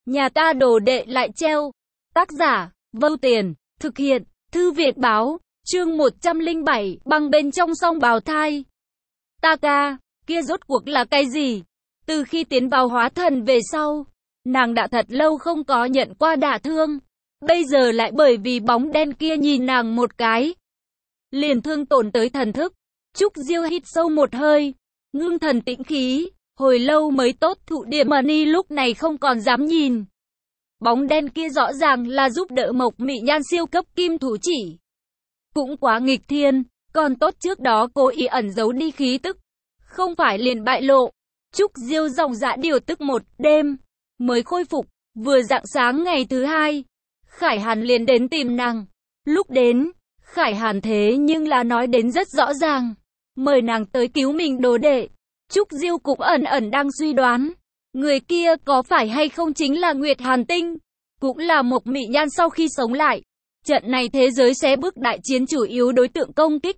Nhà ta đồ đệ lại treo. Tác giả, Vâu Tiền, thực hiện, Thư Viện Báo, chương 107, băng bên trong song bào thai. Ta ca, kia rốt cuộc là cái gì? Từ khi tiến vào hóa thần về sau, nàng đã thật lâu không có nhận qua đả thương. Bây giờ lại bởi vì bóng đen kia nhìn nàng một cái, liền thương tổn tới thần thức. Trúc Diêu hít sâu một hơi, ngưng thần tĩnh khí, hồi lâu mới tốt. Thụ Địa Mani lúc này không còn dám nhìn. Bóng đen kia rõ ràng là giúp đỡ Mộc Mị Nhan siêu cấp kim thủ chỉ. Cũng quá nghịch thiên, còn tốt trước đó cố ý ẩn giấu đi khí tức, không phải liền bại lộ. Trúc Diêu dòng dã điều tức một đêm, mới khôi phục. Vừa rạng sáng ngày thứ hai, Khải Hàn liền đến tìm nàng. Lúc đến, Khải Hàn thế nhưng là nói đến rất rõ ràng, mời nàng tới cứu mình đồ đệ. Trúc Diêu cũng ẩn ẩn đang suy đoán, người kia có phải hay không chính là Nguyệt Hàn Tinh, cũng là Mộc Mị Nhan sau khi sống lại. Trận này thế giới xé bước đại chiến chủ yếu đối tượng công kích.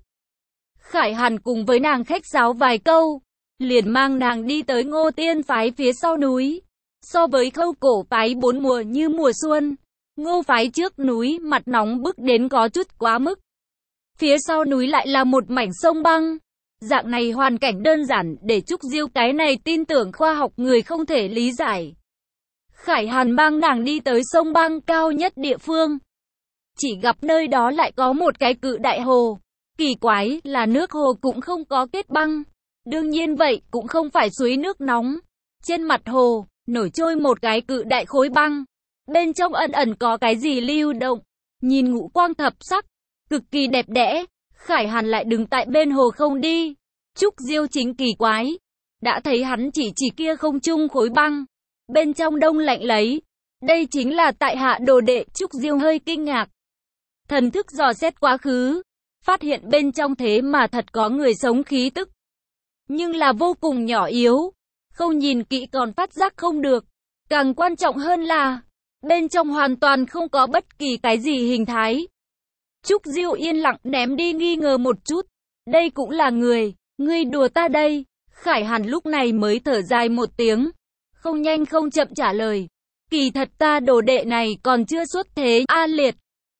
Khải Hàn cùng với nàng khách sáo vài câu, liền mang nàng đi tới Ngô Tiên phái phía sau núi. So với Khâu Cổ phái bốn mùa như mùa xuân, Ngô phái trước núi mặt nóng bức đến có chút quá mức. Phía sau núi lại là một mảnh sông băng. Dạng này hoàn cảnh đơn giản để Trúc Diêu cái này tin tưởng khoa học người không thể lý giải. Khải Hàn mang nàng đi tới sông băng cao nhất địa phương. Chỉ gặp nơi đó lại có một cái cự đại hồ. Kỳ quái là nước hồ cũng không có kết băng. Đương nhiên vậy cũng không phải suối nước nóng. Trên mặt hồ, nổi trôi một cái cự đại khối băng. Bên trong ẩn ẩn có cái gì lưu động. Nhìn ngũ quang thập sắc, cực kỳ đẹp đẽ. Khải Hàn lại đứng tại bên hồ không đi. Trúc Diêu chính kỳ quái. Đã thấy hắn chỉ kia không trung khối băng. Bên trong đông lạnh lấy. Đây chính là tại hạ đồ đệ. Trúc Diêu hơi kinh ngạc. Thần thức dò xét quá khứ. Phát hiện bên trong thế mà thật có người sống khí tức. Nhưng là vô cùng nhỏ yếu. Không nhìn kỹ còn phát giác không được. Càng quan trọng hơn là bên trong hoàn toàn không có bất kỳ cái gì hình thái. Trúc Diêu yên lặng ném đi nghi ngờ một chút. Đây cũng là người, ngươi đùa ta đây. Khải Hàn lúc này mới thở dài một tiếng. Không nhanh không chậm trả lời. Kỳ thật ta đồ đệ này còn chưa xuất thế. A Liệt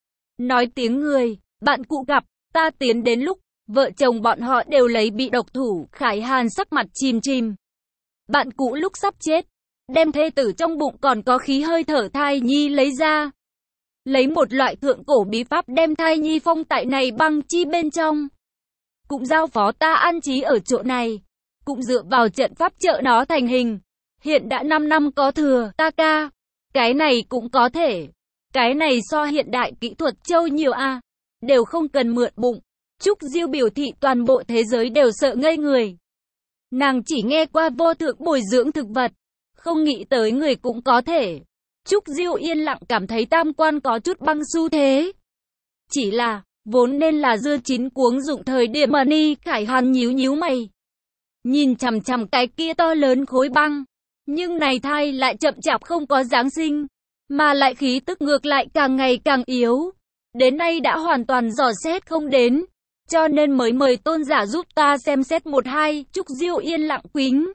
nói tiếng người, bạn cũ gặp, ta tiến đến lúc, vợ chồng bọn họ đều lấy bị độc thủ. Khải Hàn sắc mặt chìm chìm. Bạn cũ lúc sắp chết, đem thê tử trong bụng còn có khí hơi thở thai nhi lấy ra. Lấy một loại thượng cổ bí pháp đem thai nhi phong tại này băng chi bên trong. Cũng giao phó ta an trí ở chỗ này. Cũng dựa vào trận pháp trợ nó thành hình. Hiện đã 5 năm có thừa. Ta ca, cái này cũng có thể. Cái này so hiện đại kỹ thuật châu nhiều a. Đều không cần mượn bụng. Trúc Diêu biểu thị toàn bộ thế giới đều sợ ngây người. Nàng chỉ nghe qua vô thượng bồi dưỡng thực vật. Không nghĩ tới người cũng có thể. Trúc Diêu yên lặng cảm thấy tam quan có chút băng xu thế. Chỉ là, vốn nên là dưa chín cuống dụng thời Địa Mani. Khải Hàn nhíu mày. Nhìn chằm chằm cái kia to lớn khối băng. Nhưng này thai lại chậm chạp không có giáng sinh. Mà lại khí tức ngược lại càng ngày càng yếu. Đến nay đã hoàn toàn dò xét không đến. Cho nên mới mời tôn giả giúp ta xem xét một hai. Trúc Diêu yên lặng quính.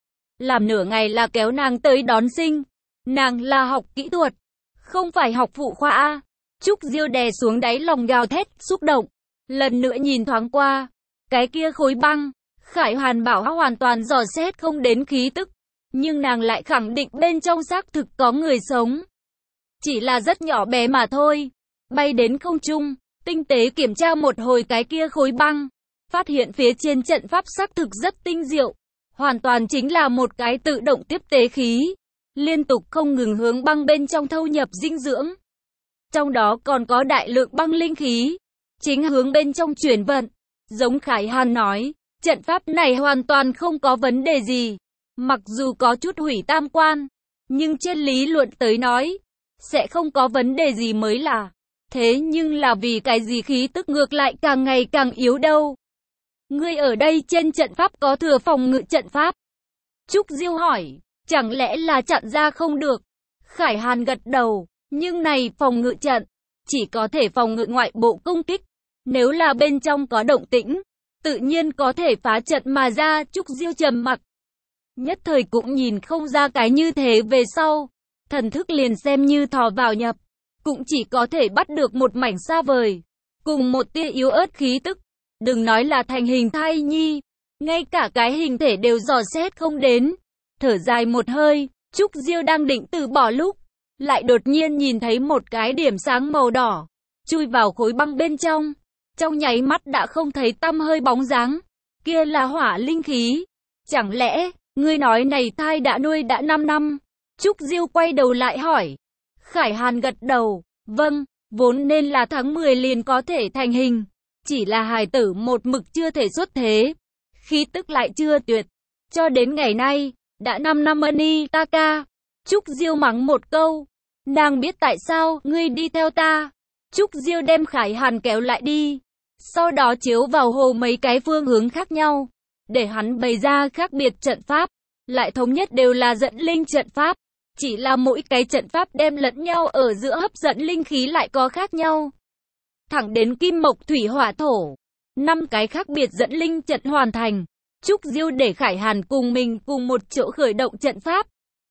Làm nửa ngày là kéo nàng tới đón sinh. Nàng là học kỹ thuật, không phải học phụ khoa A. Trúc Diêu đè xuống đáy lòng gào thét, xúc động. Lần nữa nhìn thoáng qua, cái kia khối băng. Khải Hàn bảo hoàn toàn dò xét không đến khí tức. Nhưng nàng lại khẳng định bên trong xác thực có người sống. Chỉ là rất nhỏ bé mà thôi. Bay đến không trung, tinh tế kiểm tra một hồi cái kia khối băng. Phát hiện phía trên trận pháp xác thực rất tinh diệu. Hoàn toàn chính là một cái tự động tiếp tế khí. Liên tục không ngừng hướng băng bên trong thâu nhập dinh dưỡng. Trong đó còn có đại lượng băng linh khí. Chính hướng bên trong chuyển vận. Giống Khải Hàn nói, trận pháp này hoàn toàn không có vấn đề gì. Mặc dù có chút hủy tam quan, nhưng trên lý luận tới nói, sẽ không có vấn đề gì mới là. Thế nhưng là vì cái gì khí tức ngược lại càng ngày càng yếu đâu. Ngươi ở đây trên trận pháp có thừa phòng ngự trận pháp? Trúc Diêu hỏi. Chẳng lẽ là chặn ra không được? Khải Hàn gật đầu. Nhưng này phòng ngự trận, chỉ có thể phòng ngự ngoại bộ công kích. Nếu là bên trong có động tĩnh, tự nhiên có thể phá trận mà ra. Trúc Diêu trầm mặc. Nhất thời cũng nhìn không ra cái như thế về sau. thần thức liền xem như thò vào nhập, cũng chỉ có thể bắt được một mảnh xa vời, cùng một tia yếu ớt khí tức. Đừng nói là thành hình thai nhi, ngay cả cái hình thể đều dò xét không đến. Thở dài một hơi, Trúc Diêu đang định từ bỏ lúc, lại đột nhiên nhìn thấy một cái điểm sáng màu đỏ, chui vào khối băng bên trong. Trong nháy mắt đã không thấy tăm hơi bóng dáng, kia là hỏa linh khí. Chẳng lẽ, ngươi nói này thai đã nuôi đã 5 năm? Trúc Diêu quay đầu lại hỏi. Khải Hàn gật đầu, vâng, vốn nên là tháng 10 liền có thể thành hình. Chỉ là hài tử một mực chưa thể xuất thế, khí tức lại chưa tuyệt. Cho đến ngày nay, đã 5 năm Ân Taka. Trúc Diêu mắng một câu. Nàng biết tại sao ngươi đi theo ta. Trúc Diêu đem Khải Hàn kéo lại đi. Sau đó chiếu vào hồ mấy cái phương hướng khác nhau, để hắn bày ra khác biệt trận pháp, lại thống nhất đều là dẫn linh trận pháp. Chỉ là mỗi cái trận pháp đem lẫn nhau ở giữa hấp dẫn linh khí lại có khác nhau. Thẳng đến kim mộc thủy hỏa thổ, 5 cái khác biệt dẫn linh trận hoàn thành. Trúc Diêu để Khải Hàn cùng mình cùng một chỗ khởi động trận pháp.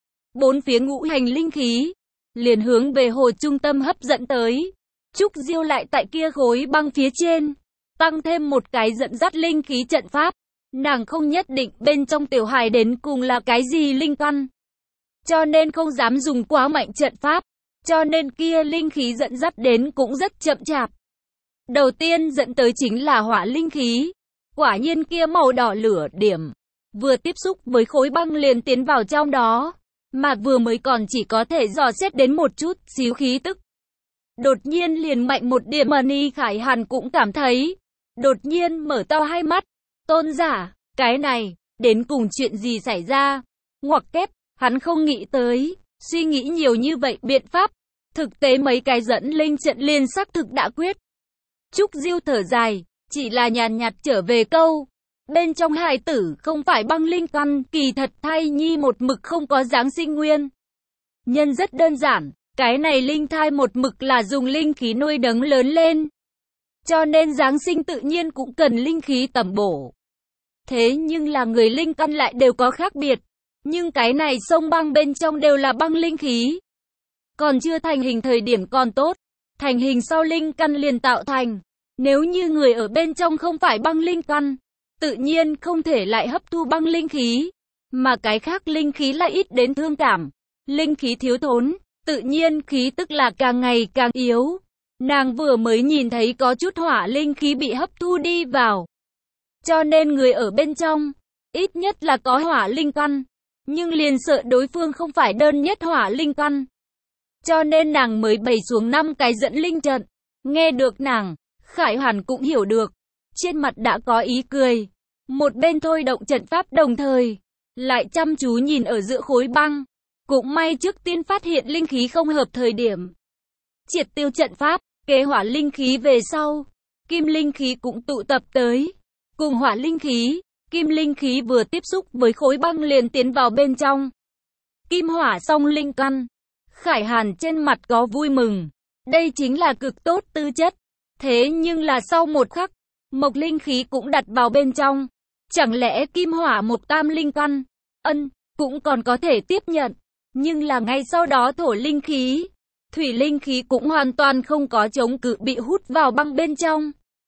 4 phía ngũ hành linh khí liền hướng về hồ trung tâm hấp dẫn tới. Trúc Diêu lại tại kia khối băng phía trên tăng thêm một cái dẫn dắt linh khí trận pháp. Nàng không nhất định bên trong tiểu hài đến cùng là cái gì linh căn, cho nên không dám dùng quá mạnh trận pháp, cho nên kia linh khí dẫn dắt đến cũng rất chậm chạp. Đầu tiên dẫn tới chính là hỏa linh khí. Quả nhiên kia màu đỏ lửa điểm vừa tiếp xúc với khối băng liền tiến vào trong đó, mà vừa mới còn chỉ có thể dò xét đến một chút xíu khí tức, đột nhiên liền mạnh một điểm. Khải Hàn cũng cảm thấy, đột nhiên mở to hai mắt. Tôn giả, cái này, đến cùng chuyện gì xảy ra? Ngoặc kép, hắn không nghĩ tới, suy nghĩ nhiều như vậy biện pháp. Thực tế mấy cái dẫn linh trận liên xác thực đã quyết. Trúc Diêu thở dài, chỉ là nhàn nhạt trở về câu. Bên trong hài tử không phải băng linh căn, kỳ thật thai nhi một mực không có giáng sinh nguyên nhân rất đơn giản. Cái này linh thai một mực là dùng linh khí nuôi nấng lớn lên, cho nên giáng sinh tự nhiên cũng cần linh khí tẩm bổ. Thế nhưng là người linh căn lại đều có khác biệt. Nhưng cái này sông băng bên trong đều là băng linh khí. Còn chưa thành hình thời điểm còn tốt, thành hình sau linh căn liền tạo thành. Nếu như người ở bên trong không phải băng linh căn, tự nhiên không thể lại hấp thu băng linh khí, mà cái khác linh khí lại ít đến thương cảm. Linh khí thiếu thốn, tự nhiên khí tức là càng ngày càng yếu. Nàng vừa mới nhìn thấy có chút hỏa linh khí bị hấp thu đi vào, cho nên người ở bên trong, ít nhất là có hỏa linh căn, nhưng liền sợ đối phương không phải đơn nhất hỏa linh căn. Cho nên nàng mới bày xuống 5 cái dẫn linh trận. Nghe được nàng, Khải Hàn cũng hiểu được, trên mặt đã có ý cười. Một bên thôi động trận pháp đồng thời, lại chăm chú nhìn ở giữa khối băng. Cũng may trước tiên phát hiện linh khí không hợp thời điểm, triệt tiêu trận pháp, kế hỏa linh khí về sau. Kim linh khí cũng tụ tập tới, cùng hỏa linh khí. Kim linh khí vừa tiếp xúc với khối băng liền tiến vào bên trong. Kim hỏa song linh căn. Khải Hàn trên mặt có vui mừng. Đây chính là cực tốt tư chất. Thế nhưng là sau một khắc, mộc linh khí cũng đặt vào bên trong. Chẳng lẽ kim hỏa mộc tam linh căn, cũng còn có thể tiếp nhận. Nhưng là ngay sau đó thổ linh khí, thủy linh khí cũng hoàn toàn không có chống cự, bị hút vào băng bên trong.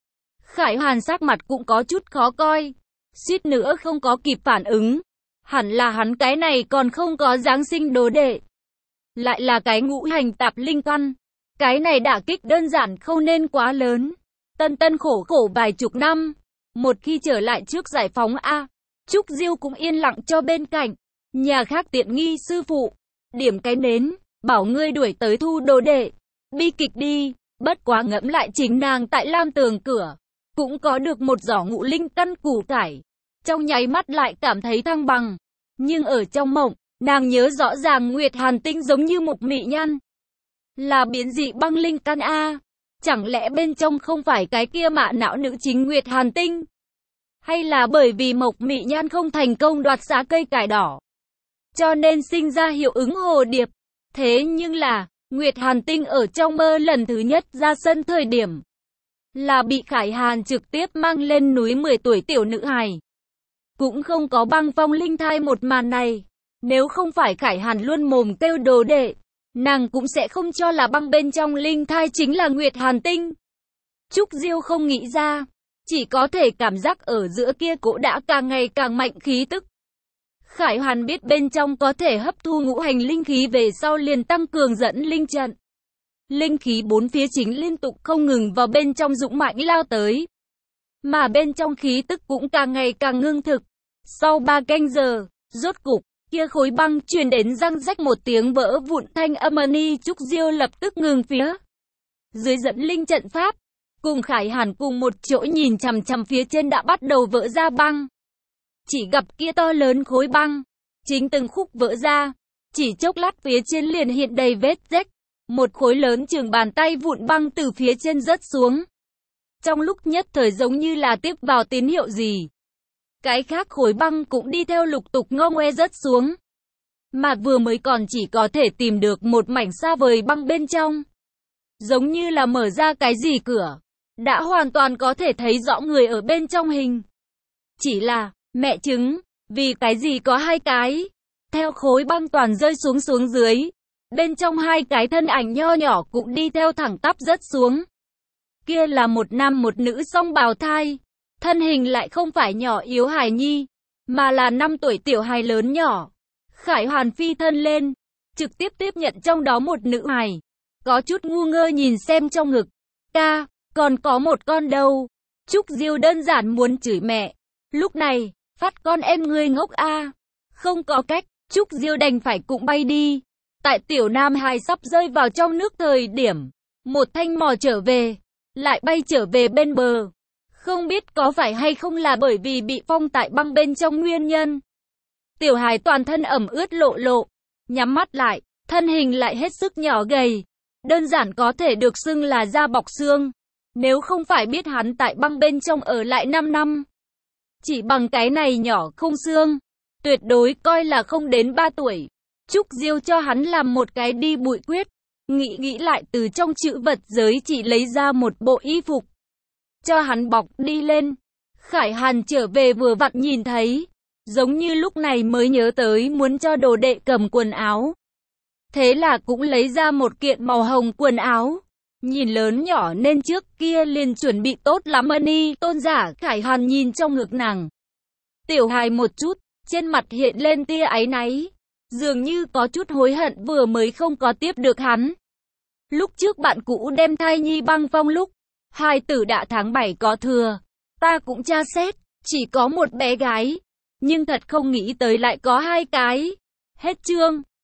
Khải Hàn sắc mặt cũng có chút khó coi, suýt nữa không có kịp phản ứng. Hẳn là hắn cái này còn không có giáng sinh đồ đệ, lại là cái ngũ hành tạp linh căn. Cái này đả kích đơn giản không nên quá lớn. Tân tân khổ khổ vài chục năm, một khi trở lại trước giải phóng Trúc Diêu cũng yên lặng cho bên cạnh. Nhà khác tiện nghi sư phụ, điểm cái nến, bảo ngươi đuổi tới thu đồ đệ. Bi kịch đi, bất quá ngẫm lại chính nàng tại Lam Tường cửa, cũng có được một giỏ ngũ linh căn củ cải. Trong nháy mắt lại cảm thấy thăng bằng. Nhưng ở trong mộng, nàng nhớ rõ ràng Nguyệt Hàn Tinh giống như một mỹ nhân, là biến dị băng linh căn Chẳng lẽ bên trong không phải cái kia mạ não nữ chính Nguyệt Hàn Tinh? Hay là bởi vì Mộc Mị Nhan không thành công đoạt xá cây cải đỏ, cho nên sinh ra hiệu ứng hồ điệp? Thế nhưng là, Nguyệt Hàn Tinh ở trong mơ lần thứ nhất ra sân thời điểm, là bị Khải Hàn trực tiếp mang lên núi 10 tuổi tiểu nữ hài. Cũng không có băng phong linh thai một màn này. Nếu không phải Khải Hàn luôn mồm kêu đồ đệ, nàng cũng sẽ không cho là băng bên trong linh thai chính là Nguyệt Hàn Tinh. Trúc Diêu không nghĩ ra, chỉ có thể cảm giác ở giữa kia cỗ đã càng ngày càng mạnh khí tức. Khải Hoàn biết bên trong có thể hấp thu ngũ hành linh khí về sau liền tăng cường dẫn linh trận. Linh khí bốn phía chính liên tục không ngừng vào bên trong dũng mãnh lao tới. Mà bên trong khí tức cũng càng ngày càng ngưng thực. Sau 3 canh giờ, rốt cục, kia khối băng truyền đến răng rách một tiếng vỡ vụn thanh âm ni Trúc Diêu lập tức ngừng phía. Dưới dẫn linh trận pháp, cùng Khải Hàn cùng một chỗ nhìn chằm chằm phía trên đã bắt đầu vỡ ra băng. Chỉ gặp kia to lớn khối băng, chính từng khúc vỡ ra, chỉ chốc lát phía trên liền hiện đầy vết rách. Một khối lớn chừng bàn tay vụn băng từ phía trên rớt xuống. Trong lúc nhất thời giống như là tiếp vào tín hiệu gì. Cái khác khối băng cũng đi theo lục tục ngô ngoe rớt xuống. Mà vừa mới còn chỉ có thể tìm được một mảnh xa vời băng bên trong. Giống như là mở ra cái gì cửa. Đã hoàn toàn có thể thấy rõ người ở bên trong hình. Chỉ là, mẹ chứng, vì cái gì có 2 cái. Theo khối băng toàn rơi xuống dưới. Bên trong 2 cái thân ảnh nho nhỏ cũng đi theo thẳng tắp rớt xuống. Kia là một nam một nữ song bào thai. Thân hình lại không phải nhỏ yếu hài nhi, mà là 5 tuổi tiểu hài lớn nhỏ. Khải Hoàn phi thân lên, trực tiếp tiếp nhận trong đó một nữ hài. Có chút ngu ngơ nhìn xem trong ngực. Ca, còn có một con đâu. Trúc Diêu đơn giản muốn chửi mẹ. Lúc này, phát con em ngươi ngốc a. Không có cách, Trúc Diêu đành phải cũng bay đi. Tại tiểu nam hài sắp rơi vào trong nước thời điểm, một thanh mò trở về, lại bay trở về bên bờ. Không biết có phải hay không là bởi vì bị phong tại băng bên trong nguyên nhân. Tiểu hài toàn thân ẩm ướt lộ lộ, nhắm mắt lại, thân hình lại hết sức nhỏ gầy. Đơn giản có thể được xưng là da bọc xương. Nếu không phải biết hắn tại băng bên trong ở lại 5 năm. Chỉ bằng cái này nhỏ không xương, tuyệt đối coi là không đến 3 tuổi. Trúc Diêu cho hắn làm một cái đi bụi quyết. Nghĩ lại từ trong chữ vật giới chỉ lấy ra một bộ y phục. Cho hắn bọc đi lên. Khải Hàn trở về vừa vặn nhìn thấy. Giống như lúc này mới nhớ tới muốn cho đồ đệ cầm quần áo. Thế là cũng lấy ra một kiện màu hồng quần áo. Nhìn lớn nhỏ nên trước kia liền chuẩn bị tốt lắm ni tôn giả. Khải Hàn nhìn trong ngực nàng. Tiểu hài một chút, trên mặt hiện lên tia áy náy. Dường như có chút hối hận vừa mới không có tiếp được hắn. Lúc trước bạn cũ đem thai nhi băng phong lúc, hài tử đã tháng 7 có thừa. Ta cũng tra xét, chỉ có một bé gái. Nhưng thật không nghĩ tới lại có 2 cái. Hết chương.